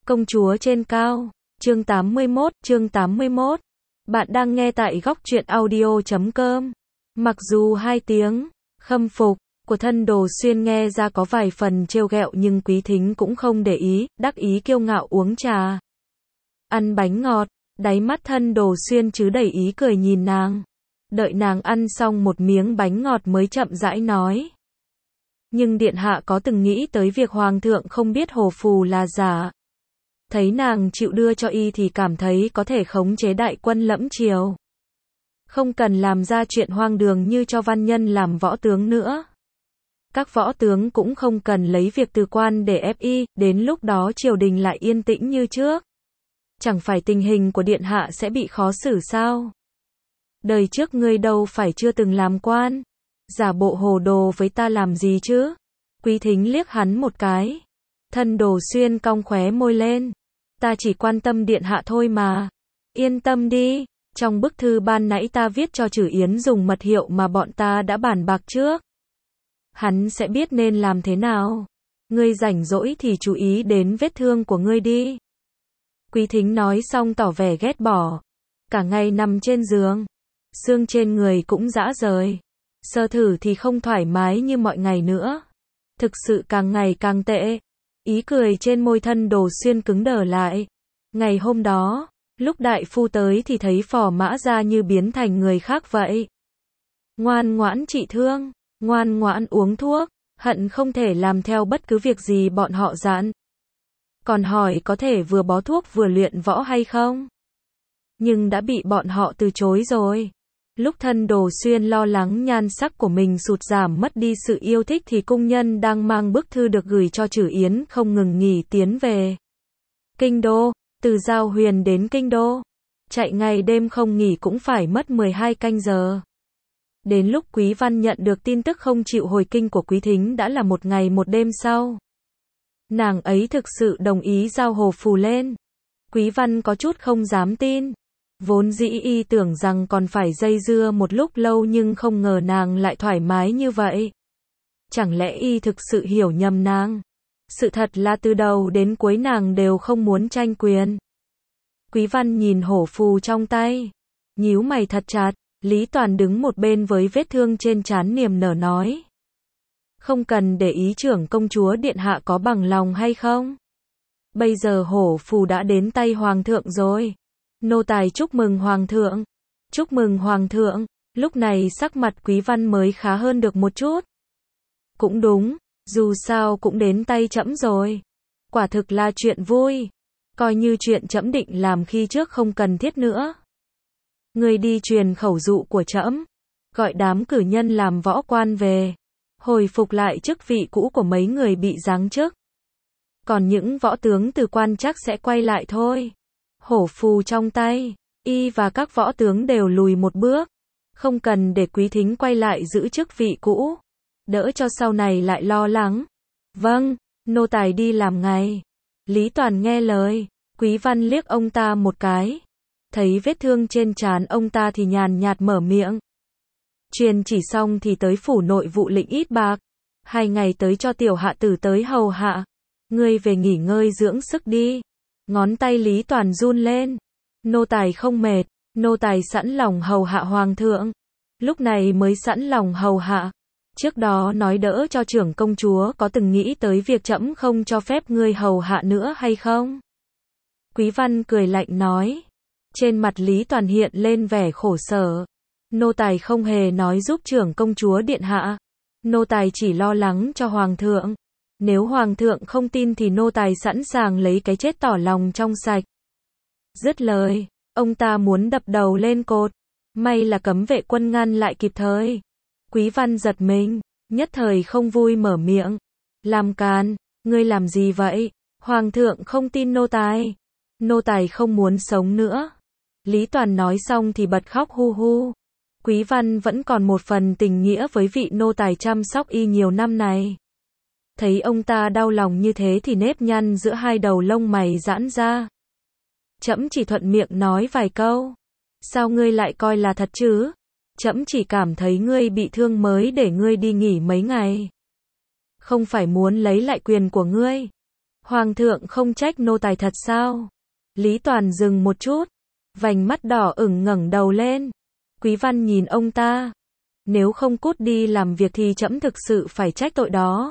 Công chúa trên cao. Chương 81. Bạn đang nghe tại góc truyện audio.com. Mặc dù hai tiếng khâm phục của Thân Đồ Xuyên nghe ra có vài phần trêu ghẹo, nhưng Quý Thính cũng không để ý, đắc ý kiêu ngạo uống trà, ăn bánh ngọt. Đáy mắt Thân Đồ Xuyên chứ đầy ý cười nhìn nàng. Đợi nàng ăn xong một miếng bánh ngọt mới chậm rãi nói: nhưng điện hạ có từng nghĩ tới việc hoàng thượng không biết hổ phù là giả? Thấy nàng chịu đưa cho y thì cảm thấy có thể khống chế đại quân lẫm triều. Không cần làm ra chuyện hoang đường như cho văn nhân làm võ tướng nữa. Các võ tướng cũng không cần lấy việc từ quan để ép y, đến lúc đó triều đình lại yên tĩnh như trước. Chẳng phải tình hình của điện hạ sẽ bị khó xử sao? Đời trước ngươi đâu phải chưa từng làm quan, giả bộ hồ đồ với ta làm gì chứ? Quý Thính liếc hắn một cái. Thân Đồ Xuyên cong khóe môi lên. Ta chỉ quan tâm điện hạ thôi mà. Yên tâm đi, trong bức thư ban nãy ta viết cho Trử Yến dùng mật hiệu mà bọn ta đã bàn bạc trước. Hắn sẽ biết nên làm thế nào. Ngươi rảnh rỗi thì chú ý đến vết thương của ngươi đi. Quý Thính nói xong tỏ vẻ ghét bỏ. Cả ngày nằm trên giường, xương trên người cũng rã rời. Sơ thử thì không thoải mái như mọi ngày nữa. Thực sự càng ngày càng tệ. Ý cười trên môi Thân Đồ Xuyên cứng đờ lại. Ngày hôm đó, lúc đại phu tới thì thấy Phò Mã Gia như biến thành người khác vậy. Ngoan ngoãn trị thương, ngoan ngoãn uống thuốc, hận không thể làm theo bất cứ việc gì bọn họ dặn. Còn hỏi có thể vừa bó thuốc vừa luyện võ hay không? Nhưng đã bị bọn họ từ chối rồi. Lúc Thân Đồ Xuyên lo lắng nhan sắc của mình sụt giảm mất đi sự yêu thích thì cung nhân đang mang bức thư được gửi cho Trử Yến không ngừng nghỉ tiến về Kinh Đô. Từ Giao Huyền đến Kinh Đô, chạy ngày đêm không nghỉ cũng phải mất 12 canh giờ. Đến lúc Quý Văn nhận được tin tức không chịu hồi kinh của Quý Thính đã là một ngày một đêm sau. Nàng ấy thực sự đồng ý giao hổ phù lên. Quý Văn có chút không dám tin. Vốn dĩ y tưởng rằng còn phải dây dưa một lúc lâu, nhưng không ngờ nàng lại thoải mái như vậy. Chẳng lẽ y thực sự hiểu nhầm nàng? Sự thật là từ đầu đến cuối nàng đều không muốn tranh quyền. Quý Văn nhìn hổ phù trong tay, nhíu mày thật chặt. Lý Toàn đứng một bên với vết thương trên trán niềm nở nói: không cần để ý trưởng công chúa điện hạ có bằng lòng hay không. Bây giờ hổ phù đã đến tay hoàng thượng rồi. Nô tài chúc mừng hoàng thượng. Chúc mừng hoàng thượng. Lúc này sắc mặt Quý Văn mới khá hơn được một chút. Cũng đúng, dù sao cũng đến tay trẫm rồi. Quả thực là chuyện vui. Coi như chuyện trẫm định làm khi trước không cần thiết nữa. Người đi truyền khẩu dụ của trẫm, gọi đám cử nhân làm võ quan về, hồi phục lại chức vị cũ của mấy người bị giáng chức. Còn những võ tướng từ quan chắc sẽ quay lại thôi. Hổ phù trong tay, y và các võ tướng đều lùi một bước. Không cần để Quý Thính quay lại giữ chức vị cũ, đỡ cho sau này lại lo lắng. Vâng, nô tài đi làm ngay. Lý Toàn nghe lời. Quý Văn liếc ông ta một cái. Thấy vết thương trên trán ông ta thì nhàn nhạt mở miệng. Truyền chỉ xong thì tới phủ nội vụ lĩnh ít bạc. 2 ngày tới cho tiểu hạ tử tới hầu hạ. Ngươi về nghỉ ngơi dưỡng sức đi. Ngón tay Lý Toàn run lên. Nô tài không mệt, nô tài sẵn lòng hầu hạ hoàng thượng. Lúc này mới sẵn lòng hầu hạ. Trước đó nói đỡ cho trưởng công chúa, có từng nghĩ tới việc trẫm không cho phép ngươi hầu hạ nữa hay không? Quý Văn cười lạnh nói. Trên mặt Lý Toàn hiện lên vẻ khổ sở. Nô tài không hề nói giúp trưởng công chúa điện hạ. Nô tài chỉ lo lắng cho hoàng thượng. Nếu hoàng thượng không tin thì nô tài sẵn sàng lấy cái chết tỏ lòng trong sạch. Dứt lời, ông ta muốn đập đầu lên cột. May là cấm vệ quân ngăn lại kịp thời. Quý Văn giật mình, nhất thời không vui mở miệng. Làm càn, ngươi làm gì vậy? Hoàng thượng không tin nô tài. Nô tài không muốn sống nữa. Lý Toàn nói xong thì bật khóc hu hu. Quý Văn vẫn còn một phần tình nghĩa với vị nô tài chăm sóc y nhiều năm này. Thấy ông ta đau lòng như thế thì nếp nhăn giữa hai đầu lông mày giãn ra. Trẫm chỉ thuận miệng nói vài câu. Sao ngươi lại coi là thật chứ? Trẫm chỉ cảm thấy ngươi bị thương mới để ngươi đi nghỉ mấy ngày. Không phải muốn lấy lại quyền của ngươi. Hoàng thượng không trách nô tài thật sao? Lý Toàn dừng một chút, vành mắt đỏ ửng ngẩng đầu lên. Quý Văn nhìn ông ta. Nếu không cút đi làm việc thì trẫm thực sự phải trách tội đó.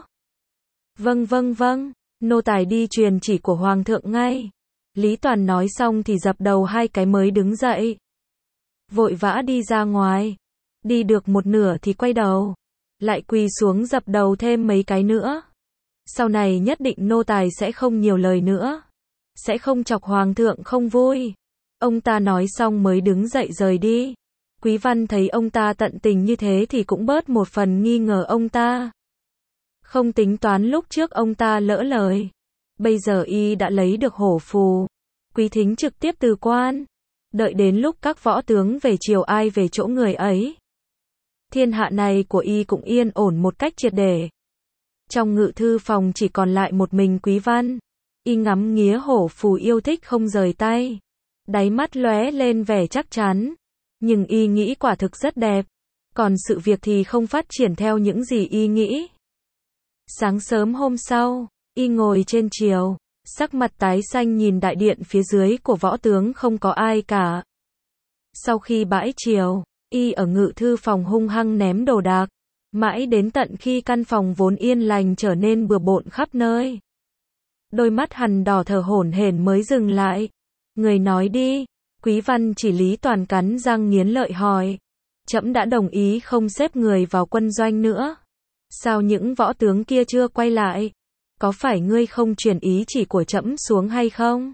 Vâng, nô tài đi truyền chỉ của Hoàng thượng ngay. Lý Toàn nói xong thì dập đầu 2 cái mới đứng dậy. Vội vã đi ra ngoài. Đi được một nửa thì quay đầu. Lại quỳ xuống dập đầu thêm mấy cái nữa. Sau này nhất định nô tài sẽ không nhiều lời nữa. Sẽ không chọc Hoàng thượng không vui. Ông ta nói xong mới đứng dậy rời đi. Quý Văn thấy ông ta tận tình như thế thì cũng bớt một phần nghi ngờ ông ta. Không tính toán lúc trước ông ta lỡ lời. Bây giờ y đã lấy được hổ phù. Quý Thính trực tiếp từ quan. Đợi đến lúc các võ tướng về triều ai về chỗ người ấy. Thiên hạ này của y cũng yên ổn một cách triệt để. Trong ngự thư phòng chỉ còn lại một mình Quý Văn. Y ngắm nghía hổ phù yêu thích không rời tay. Đáy mắt lóe lên vẻ chắc chắn. Nhưng y nghĩ quả thực rất đẹp. Còn sự việc thì không phát triển theo những gì y nghĩ. Sáng sớm hôm sau, y ngồi trên triều, sắc mặt tái xanh nhìn đại điện phía dưới của võ tướng không có ai cả. Sau khi bãi triều, y ở ngự thư phòng hung hăng ném đồ đạc, mãi đến tận khi căn phòng vốn yên lành trở nên bừa bộn khắp nơi. Đôi mắt hằn đỏ thở hổn hển mới dừng lại. Người nói đi. Quý Văn chỉ Lý Toàn cắn răng nghiến lợi hỏi. Trẫm đã đồng ý không xếp người vào quân doanh nữa. Sao những võ tướng kia chưa quay lại? Có phải ngươi không truyền ý chỉ của trẫm xuống hay không?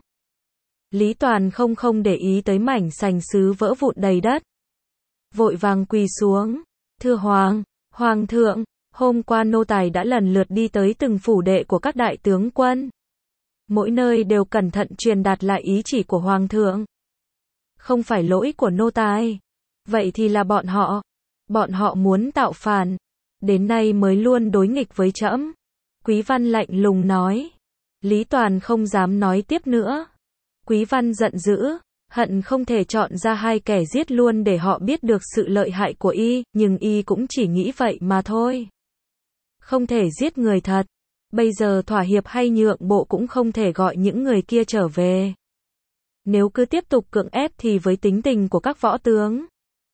Lý Toàn không để ý tới mảnh sành sứ vỡ vụn đầy đất. Vội vàng quỳ xuống. Thưa Hoàng thượng, hôm qua nô tài đã lần lượt đi tới từng phủ đệ của các đại tướng quân. Mỗi nơi đều cẩn thận truyền đạt lại ý chỉ của Hoàng thượng. Không phải lỗi của nô tài. Vậy thì là bọn họ. Bọn họ muốn tạo phản. Đến nay mới luôn đối nghịch với trẫm. Quý Văn lạnh lùng nói. Lý Toàn không dám nói tiếp nữa. Quý Văn giận dữ, hận không thể chọn ra 2 kẻ giết luôn để họ biết được sự lợi hại của y, nhưng y cũng chỉ nghĩ vậy mà thôi. Không thể giết người thật. Bây giờ thỏa hiệp hay nhượng bộ cũng không thể gọi những người kia trở về. Nếu cứ tiếp tục cưỡng ép thì với tính tình của các võ tướng,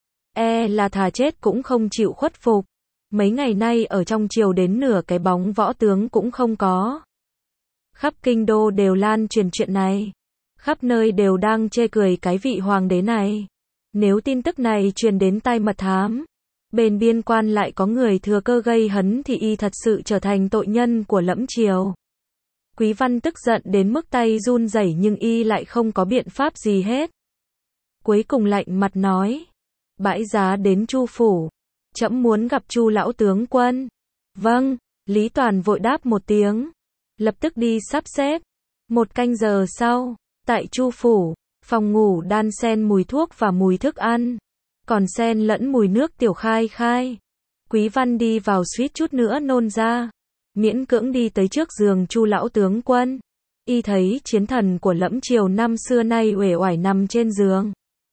là thà chết cũng không chịu khuất phục. Mấy ngày nay ở trong triều đến nửa cái bóng võ tướng cũng không có. Khắp kinh đô đều lan truyền chuyện này. Khắp nơi đều đang chê cười cái vị hoàng đế này. Nếu tin tức này truyền đến tai mật thám, bên biên quan lại có người thừa cơ gây hấn thì y thật sự trở thành tội nhân của lẫm triều. Quý Văn tức giận đến mức tay run rẩy nhưng y lại không có biện pháp gì hết. Cuối cùng lạnh mặt nói. Bãi giá đến Chu phủ. Trẫm muốn gặp Chu lão tướng quân. Vâng, Lý Toàn vội đáp một tiếng. Lập tức đi sắp xếp. 1 canh giờ sau, tại Chu phủ, phòng ngủ đan xen mùi thuốc và mùi thức ăn. Còn xen lẫn mùi nước tiểu khai. Quý Văn đi vào suýt chút nữa nôn ra. Miễn cưỡng đi tới trước giường Chu lão tướng quân. Y thấy chiến thần của lẫm triều năm xưa nay uể oải nằm trên giường.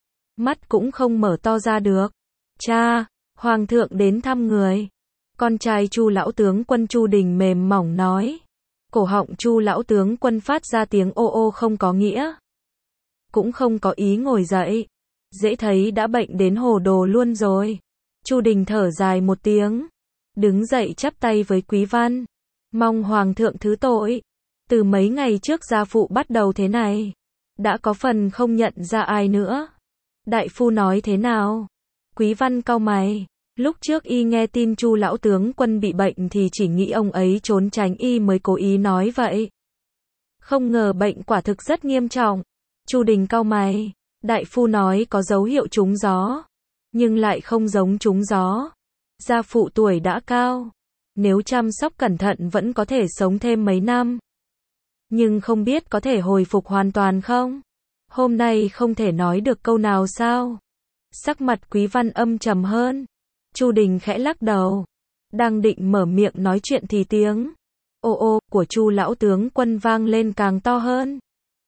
Mắt cũng không mở to ra được. Cha, Hoàng thượng đến thăm người. Con trai Chu lão tướng quân Chu Đình mềm mỏng nói. Cổ họng Chu lão tướng quân phát ra tiếng ô ô không có nghĩa. Cũng không có ý ngồi dậy. Dễ thấy đã bệnh đến hồ đồ luôn rồi. Chu Đình thở dài một tiếng. Đứng dậy chắp tay với Quý Văn. Mong Hoàng thượng thứ tội. Từ mấy ngày trước gia phụ bắt đầu thế này. Đã có phần không nhận ra ai nữa. Đại phu nói thế nào? Quý Văn cau mày. Lúc trước y nghe tin Chu lão tướng quân bị bệnh thì chỉ nghĩ ông ấy trốn tránh y mới cố ý nói vậy. Không ngờ bệnh quả thực rất nghiêm trọng. Chu Đình cau mày. Đại phu nói có dấu hiệu trúng gió. Nhưng lại không giống trúng gió. Gia phụ tuổi đã cao. Nếu chăm sóc cẩn thận vẫn có thể sống thêm mấy năm. Nhưng không biết có thể hồi phục hoàn toàn không? Hôm nay không thể nói được câu nào sao? Sắc mặt Quý Văn âm trầm hơn. Chu Đình khẽ lắc đầu. Đang định mở miệng nói chuyện thì tiếng ô ô của Chu lão tướng quân vang lên càng to hơn.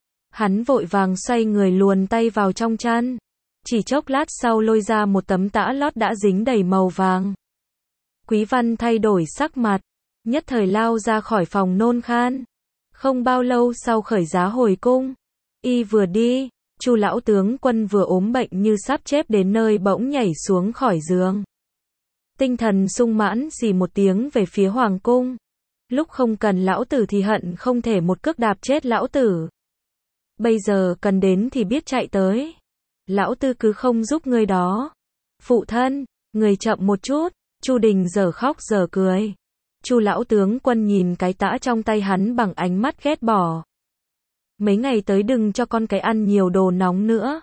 Hắn vội vàng xoay người luồn tay vào trong chăn. Chỉ chốc lát sau lôi ra một tấm tã lót đã dính đầy màu vàng. Quý Văn thay đổi sắc mặt. Nhất thời lao ra khỏi phòng nôn khan. Không bao lâu sau khởi giá hồi cung, y vừa đi, Chu lão tướng quân vừa ốm bệnh như sắp chết đến nơi bỗng nhảy xuống khỏi giường. Tinh thần sung mãn xì một tiếng về phía hoàng cung. Lúc không cần lão tử thì hận không thể một cước đạp chết lão tử. Bây giờ cần đến thì biết chạy tới. Lão tử cứ không giúp ngươi đó. Phụ thân, người chậm một chút. Chu Đình giờ khóc giờ cười. Chu lão tướng quân nhìn cái tã trong tay hắn bằng ánh mắt ghét bỏ. Mấy ngày tới đừng cho con cái ăn nhiều đồ nóng nữa.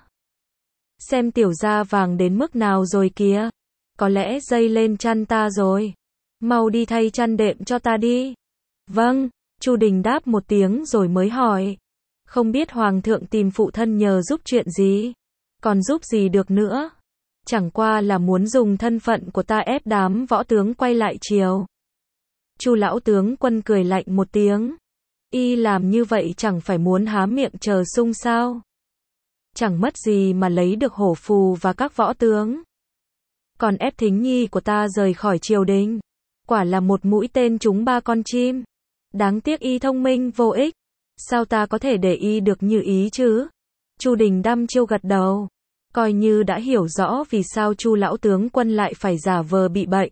Xem tiểu da vàng đến mức nào rồi kìa. Có lẽ dây lên chăn ta rồi. Mau đi thay chăn đệm cho ta đi. Vâng, Chu Đình đáp một tiếng rồi mới hỏi. Không biết hoàng thượng tìm phụ thân nhờ giúp chuyện gì? Còn giúp gì được nữa? Chẳng qua là muốn dùng thân phận của ta ép đám võ tướng quay lại triều. Chu lão tướng quân cười lạnh một tiếng. Y làm như vậy chẳng phải muốn há miệng chờ sung sao? Chẳng mất gì mà lấy được hổ phù và các võ tướng. Còn ép Thính Nhi của ta rời khỏi triều đình. Quả là một mũi tên trúng ba con chim. Đáng tiếc y thông minh vô ích. Sao ta có thể để y được như ý chứ? Chu Đình đăm chiêu gật đầu. Coi như đã hiểu rõ vì sao Chu lão tướng quân lại phải giả vờ bị bệnh.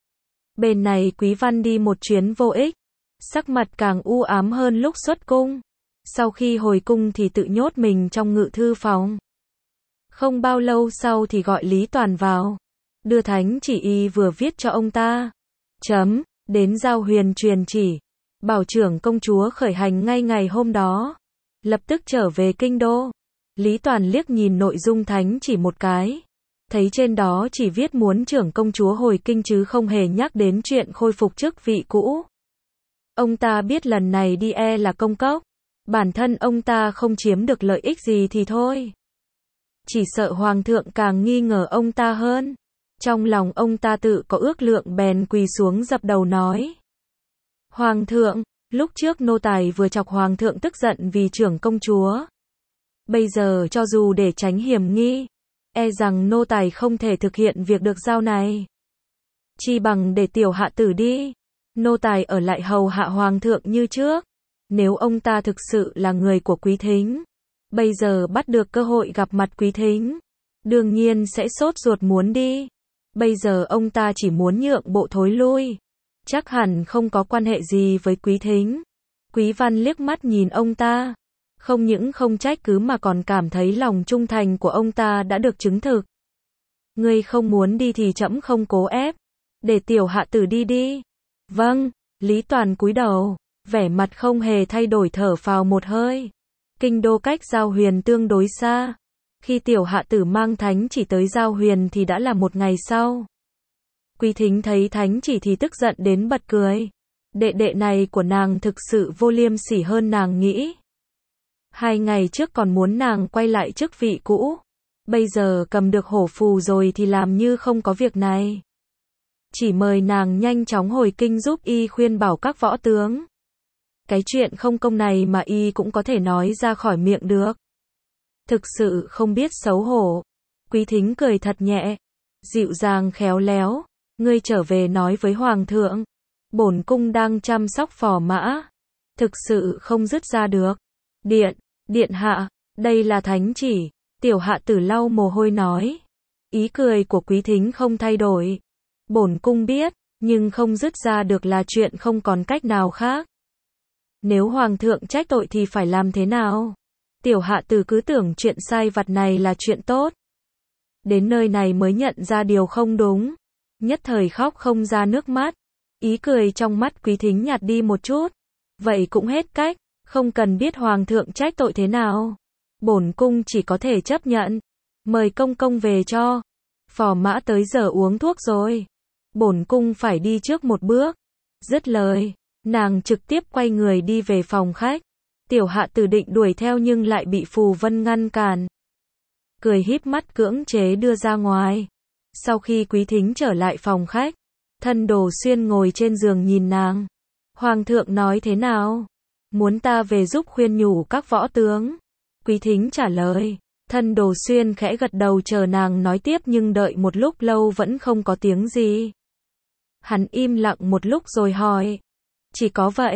Bên này Quý Văn đi một chuyến vô ích. Sắc mặt càng u ám hơn lúc xuất cung. Sau khi hồi cung thì tự nhốt mình trong ngự thư phòng. Không bao lâu sau thì gọi Lý Toàn vào. Đưa thánh chỉ y vừa viết cho ông ta. Đến Giao Huyền truyền chỉ. Bảo trưởng công chúa khởi hành ngay ngày hôm đó. Lập tức trở về kinh đô. Lý Toàn liếc nhìn nội dung thánh chỉ một cái. Thấy trên đó chỉ viết muốn trưởng công chúa hồi kinh chứ không hề nhắc đến chuyện khôi phục chức vị cũ. Ông ta biết lần này đi là công cốc. Bản thân ông ta không chiếm được lợi ích gì thì thôi. Chỉ sợ hoàng thượng càng nghi ngờ ông ta hơn. Trong lòng ông ta tự có ước lượng bèn quỳ xuống dập đầu nói. Hoàng thượng, lúc trước nô tài vừa chọc hoàng thượng tức giận vì trưởng công chúa. Bây giờ cho dù để tránh hiểm nghi, rằng nô tài không thể thực hiện việc được giao này. Chi bằng để tiểu hạ tử đi. Nô tài ở lại hầu hạ hoàng thượng như trước. Nếu ông ta thực sự là người của Quý Thính, bây giờ bắt được cơ hội gặp mặt Quý Thính, đương nhiên sẽ sốt ruột muốn đi. Bây giờ ông ta chỉ muốn nhượng bộ thối lui. Chắc hẳn không có quan hệ gì với Quý Thính. Quý Văn liếc mắt nhìn ông ta. Không những không trách cứ mà còn cảm thấy lòng trung thành của ông ta đã được chứng thực. Ngươi không muốn đi thì trẫm không cố ép. Để tiểu hạ tử đi đi. Vâng, Lý Toàn cúi đầu, vẻ mặt không hề thay đổi thở phào một hơi. Kinh đô cách Giao Huyền tương đối xa. Khi tiểu hạ tử mang thánh chỉ tới Giao Huyền thì đã là một ngày sau. Quý Thính thấy thánh chỉ thì tức giận đến bật cười. Đệ đệ này của nàng thực sự vô liêm sỉ hơn nàng nghĩ. 2 ngày trước còn muốn nàng quay lại chức vị cũ. Bây giờ cầm được hổ phù rồi thì làm như không có việc này. Chỉ mời nàng nhanh chóng hồi kinh giúp y khuyên bảo các võ tướng. Cái chuyện không công này mà y cũng có thể nói ra khỏi miệng được. Thực sự không biết xấu hổ. Quý Thính cười thật nhẹ, dịu dàng khéo léo. Ngươi trở về nói với hoàng thượng. Bổn cung đang chăm sóc phò mã. Thực sự không dứt ra được. Điện hạ, đây là thánh chỉ. Tiểu hạ tử lau mồ hôi nói. Ý cười của Quý Thính không thay đổi. Bổn cung biết, nhưng không dứt ra được là chuyện không còn cách nào khác. Nếu hoàng thượng trách tội thì phải làm thế nào? Tiểu hạ tử cứ tưởng chuyện sai vặt này là chuyện tốt. Đến nơi này mới nhận ra điều không đúng. Nhất thời khóc không ra nước mắt. Ý cười trong mắt Quý Thính nhạt đi một chút. Vậy cũng hết cách, không cần biết hoàng thượng trách tội thế nào. Bổn cung chỉ có thể chấp nhận. Mời công công về cho. Phò mã tới giờ uống thuốc rồi. Bổn cung phải đi trước một bước. Dứt lời, nàng trực tiếp quay người đi về phòng khách. Tiểu hạ tử định đuổi theo nhưng lại bị Phù Vân ngăn cản. Cười híp mắt cưỡng chế đưa ra ngoài. Sau khi Quý Thính trở lại phòng khách, Thân Đồ Xuyên ngồi trên giường nhìn nàng. Hoàng thượng nói thế nào? Muốn ta về giúp khuyên nhủ các võ tướng. Quý Thính trả lời. Thân Đồ Xuyên khẽ gật đầu chờ nàng nói tiếp nhưng đợi một lúc lâu vẫn không có tiếng gì. Hắn im lặng một lúc rồi hỏi. Chỉ có vậy,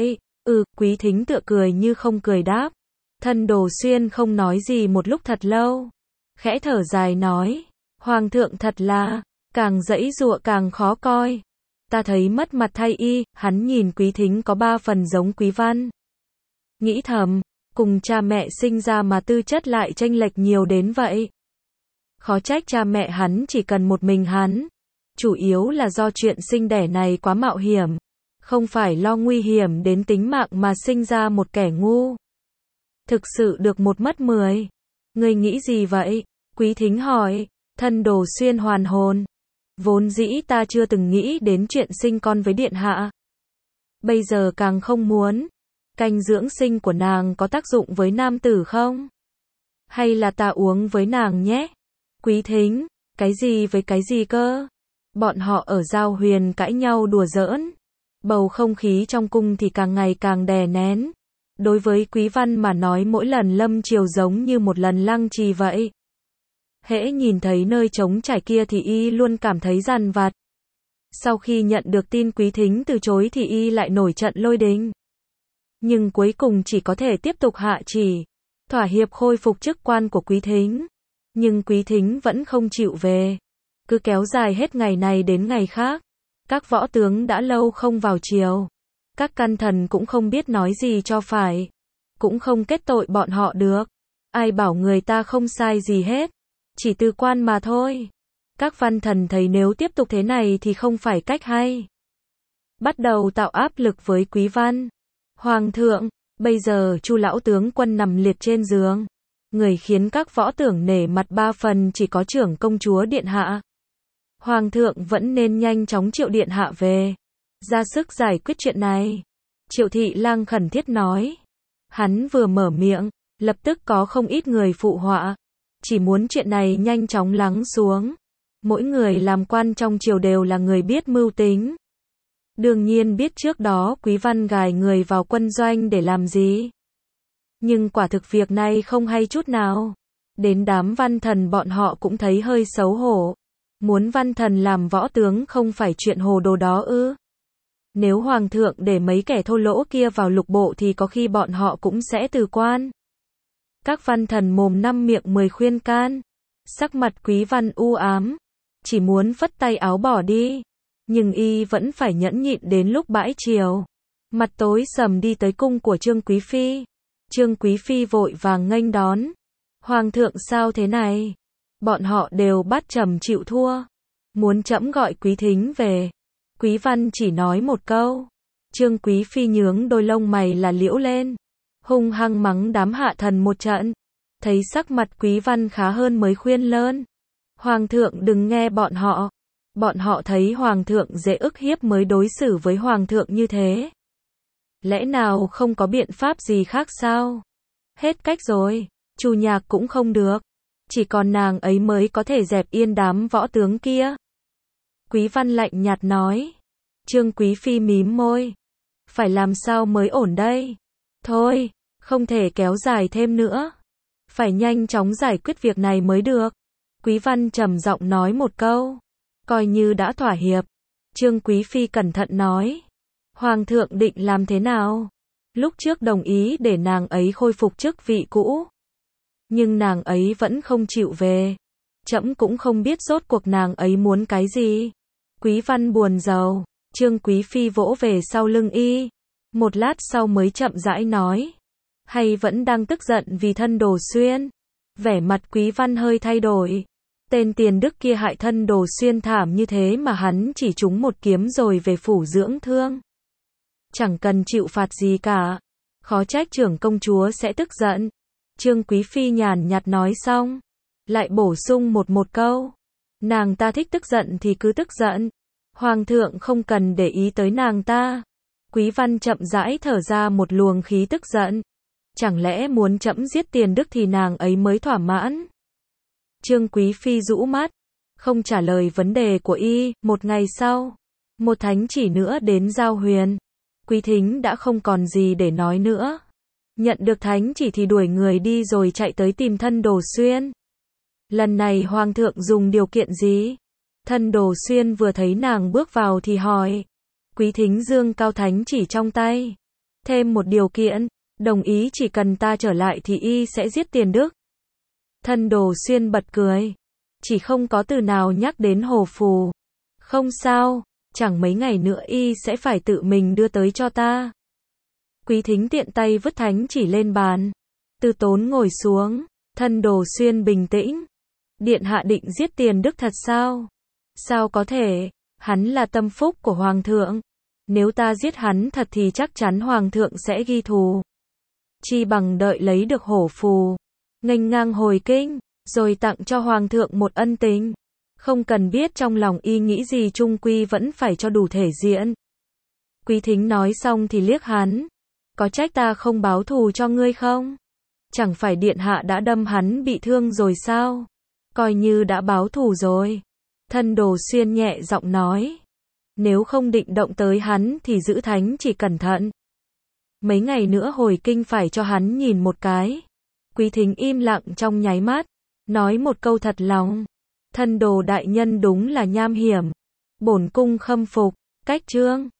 Quý Thính tựa cười như không cười đáp. Thân Đồ Xuyên không nói gì một lúc thật lâu. Khẽ thở dài nói, Hoàng thượng thật là, càng giãy giụa càng khó coi. Ta thấy mất mặt thay y. Hắn nhìn Quý Thính có 3 phần giống Quý Văn. Nghĩ thầm, cùng cha mẹ sinh ra mà tư chất lại chênh lệch nhiều đến vậy. Khó trách cha mẹ hắn chỉ cần một mình hắn. Chủ yếu là do chuyện sinh đẻ này quá mạo hiểm. Không phải lo nguy hiểm đến tính mạng mà sinh ra một kẻ ngu. Thực sự được một mất 10. Ngươi nghĩ gì vậy? Quý Thính hỏi. Thân Đồ Xuyên hoàn hồn. Vốn dĩ ta chưa từng nghĩ đến chuyện sinh con với điện hạ. Bây giờ càng không muốn. Canh dưỡng sinh của nàng có tác dụng với nam tử không? Hay là ta uống với nàng nhé? Quý Thính, cái gì với cái gì cơ? Bọn họ ở Giao Huyền cãi nhau đùa giỡn. Bầu không khí trong cung thì càng ngày càng đè nén. Đối với Quý Văn mà nói mỗi lần lâm triều giống như một lần lăng trì vậy. Hễ nhìn thấy nơi trống trải kia thì y luôn cảm thấy dằn vặt. Sau khi nhận được tin Quý Thính từ chối thì y lại nổi trận lôi đình. Nhưng cuối cùng chỉ có thể tiếp tục hạ chỉ, thỏa hiệp khôi phục chức quan của Quý Thính. Nhưng Quý Thính vẫn không chịu về. Cứ kéo dài hết ngày này đến ngày khác. Các võ tướng đã lâu không vào triều. Các căn thần cũng không biết nói gì cho phải. Cũng không kết tội bọn họ được. Ai bảo người ta không sai gì hết. Chỉ từ quan mà thôi. Các văn thần thấy nếu tiếp tục thế này thì không phải cách hay. Bắt đầu tạo áp lực với Quý Văn. Hoàng thượng, bây giờ Chu lão tướng quân nằm liệt trên giường. Người khiến các võ tưởng nể mặt 3 phần chỉ có trưởng công chúa điện hạ. Hoàng thượng vẫn nên nhanh chóng triệu điện hạ về. Ra sức giải quyết chuyện này. Triệu thị lang khẩn thiết nói. Hắn vừa mở miệng, lập tức có không ít người phụ họa. Chỉ muốn chuyện này nhanh chóng lắng xuống. Mỗi người làm quan trong triều đều là người biết mưu tính. Đương nhiên biết trước đó Quý Văn gài người vào quân doanh để làm gì. Nhưng quả thực việc này không hay chút nào. Đến đám văn thần bọn họ cũng thấy hơi xấu hổ. Muốn văn thần làm võ tướng không phải chuyện hồ đồ đó ư. Nếu hoàng thượng để mấy kẻ thô lỗ kia vào lục bộ thì có khi bọn họ cũng sẽ từ quan. Các văn thần mồm 5 miệng 10 khuyên can. Sắc mặt Quý Văn u ám. Chỉ muốn phất tay áo bỏ đi. Nhưng y vẫn phải nhẫn nhịn đến lúc bãi triều. Mặt tối sầm đi tới cung của Trương Quý Phi. Trương Quý Phi vội vàng nghênh đón. Hoàng thượng sao thế này? Bọn họ đều bắt trầm chịu thua. Muốn trẫm gọi Quý Thính về. Quý Văn chỉ nói một câu. Trương Quý Phi nhướng đôi lông mày là liễu lên. Hung hăng mắng đám hạ thần một trận. Thấy sắc mặt Quý Văn khá hơn mới khuyên lơn. Hoàng thượng đừng nghe bọn họ. Bọn họ thấy hoàng thượng dễ ức hiếp mới đối xử với hoàng thượng như thế. Lẽ nào không có biện pháp gì khác sao? Hết cách rồi. Chu Nhạc cũng không được. Chỉ còn nàng ấy mới có thể dẹp yên đám võ tướng kia. Quý Văn lạnh nhạt nói. Trương Quý Phi mím môi. Phải làm sao mới ổn đây? Thôi, không thể kéo dài thêm nữa. Phải nhanh chóng giải quyết việc này mới được. Quý Văn trầm giọng nói một câu. Coi như đã thỏa hiệp. Trương Quý Phi cẩn thận nói. Hoàng thượng định làm thế nào? Lúc trước đồng ý để nàng ấy khôi phục chức vị cũ. Nhưng nàng ấy vẫn không chịu về. Trẫm cũng không biết rốt cuộc nàng ấy muốn cái gì. Quý Văn buồn rầu. Trương Quý Phi vỗ về sau lưng y. Một lát sau mới chậm rãi nói. Hay vẫn đang tức giận vì thân Đồ Xuyên? Vẻ mặt Quý Văn hơi thay đổi. Tên tiền đức kia hại thân Đồ Xuyên thảm như thế mà hắn chỉ trúng một kiếm rồi về phủ dưỡng thương. Chẳng cần chịu phạt gì cả. Khó trách trưởng công chúa sẽ tức giận. Trương Quý Phi nhàn nhạt nói xong. Lại bổ sung một câu. Nàng ta thích tức giận thì cứ tức giận. Hoàng thượng không cần để ý tới nàng ta. Quý Văn chậm rãi thở ra một luồng khí tức giận. Chẳng lẽ muốn trẫm giết tiền đức thì nàng ấy mới thỏa mãn? Trương Quý Phi rũ mắt. Không trả lời vấn đề của y. Một ngày sau. Một thánh chỉ nữa đến Giao Huyền. Quý Thính đã không còn gì để nói nữa. Nhận được thánh chỉ thì đuổi người đi rồi chạy tới tìm thân Đồ Xuyên. Lần này hoàng thượng dùng điều kiện gì? Thân Đồ Xuyên vừa thấy nàng bước vào thì hỏi. Quý Thính giương cao thánh chỉ trong tay. Thêm một điều kiện, đồng ý chỉ cần ta trở lại thì y sẽ giết Tiền Đức. Thân Đồ Xuyên bật cười. Chỉ không có từ nào nhắc đến Hồ Phù. Không sao, chẳng mấy ngày nữa y sẽ phải tự mình đưa tới cho ta. Quý Thính tiện tay vứt thánh chỉ lên bàn. Từ Tốn ngồi xuống, Thân Đồ Xuyên bình tĩnh. Điện hạ định giết Tiền Đức thật sao? Sao có thể, hắn là tâm phúc của Hoàng thượng. Nếu ta giết hắn thật thì chắc chắn Hoàng thượng sẽ ghi thù. Chi bằng đợi lấy được hổ phù, nghênh ngang hồi kinh, rồi tặng cho Hoàng thượng một ân tình. Không cần biết trong lòng y nghĩ gì chung quy vẫn phải cho đủ thể diện. Quý Thính nói xong thì liếc hắn. Có trách ta không báo thù cho ngươi không? Chẳng phải điện hạ đã đâm hắn bị thương rồi sao? Coi như đã báo thù rồi. Thân Đồ Xuyên nhẹ giọng nói. Nếu không định động tới hắn thì giữ thánh chỉ cẩn thận. Mấy ngày nữa hồi kinh phải cho hắn nhìn một cái. Quý Thính im lặng trong nháy mắt. Nói một câu thật lòng. Thân Đồ đại nhân đúng là nham hiểm. Bổn cung khâm phục. Cách chương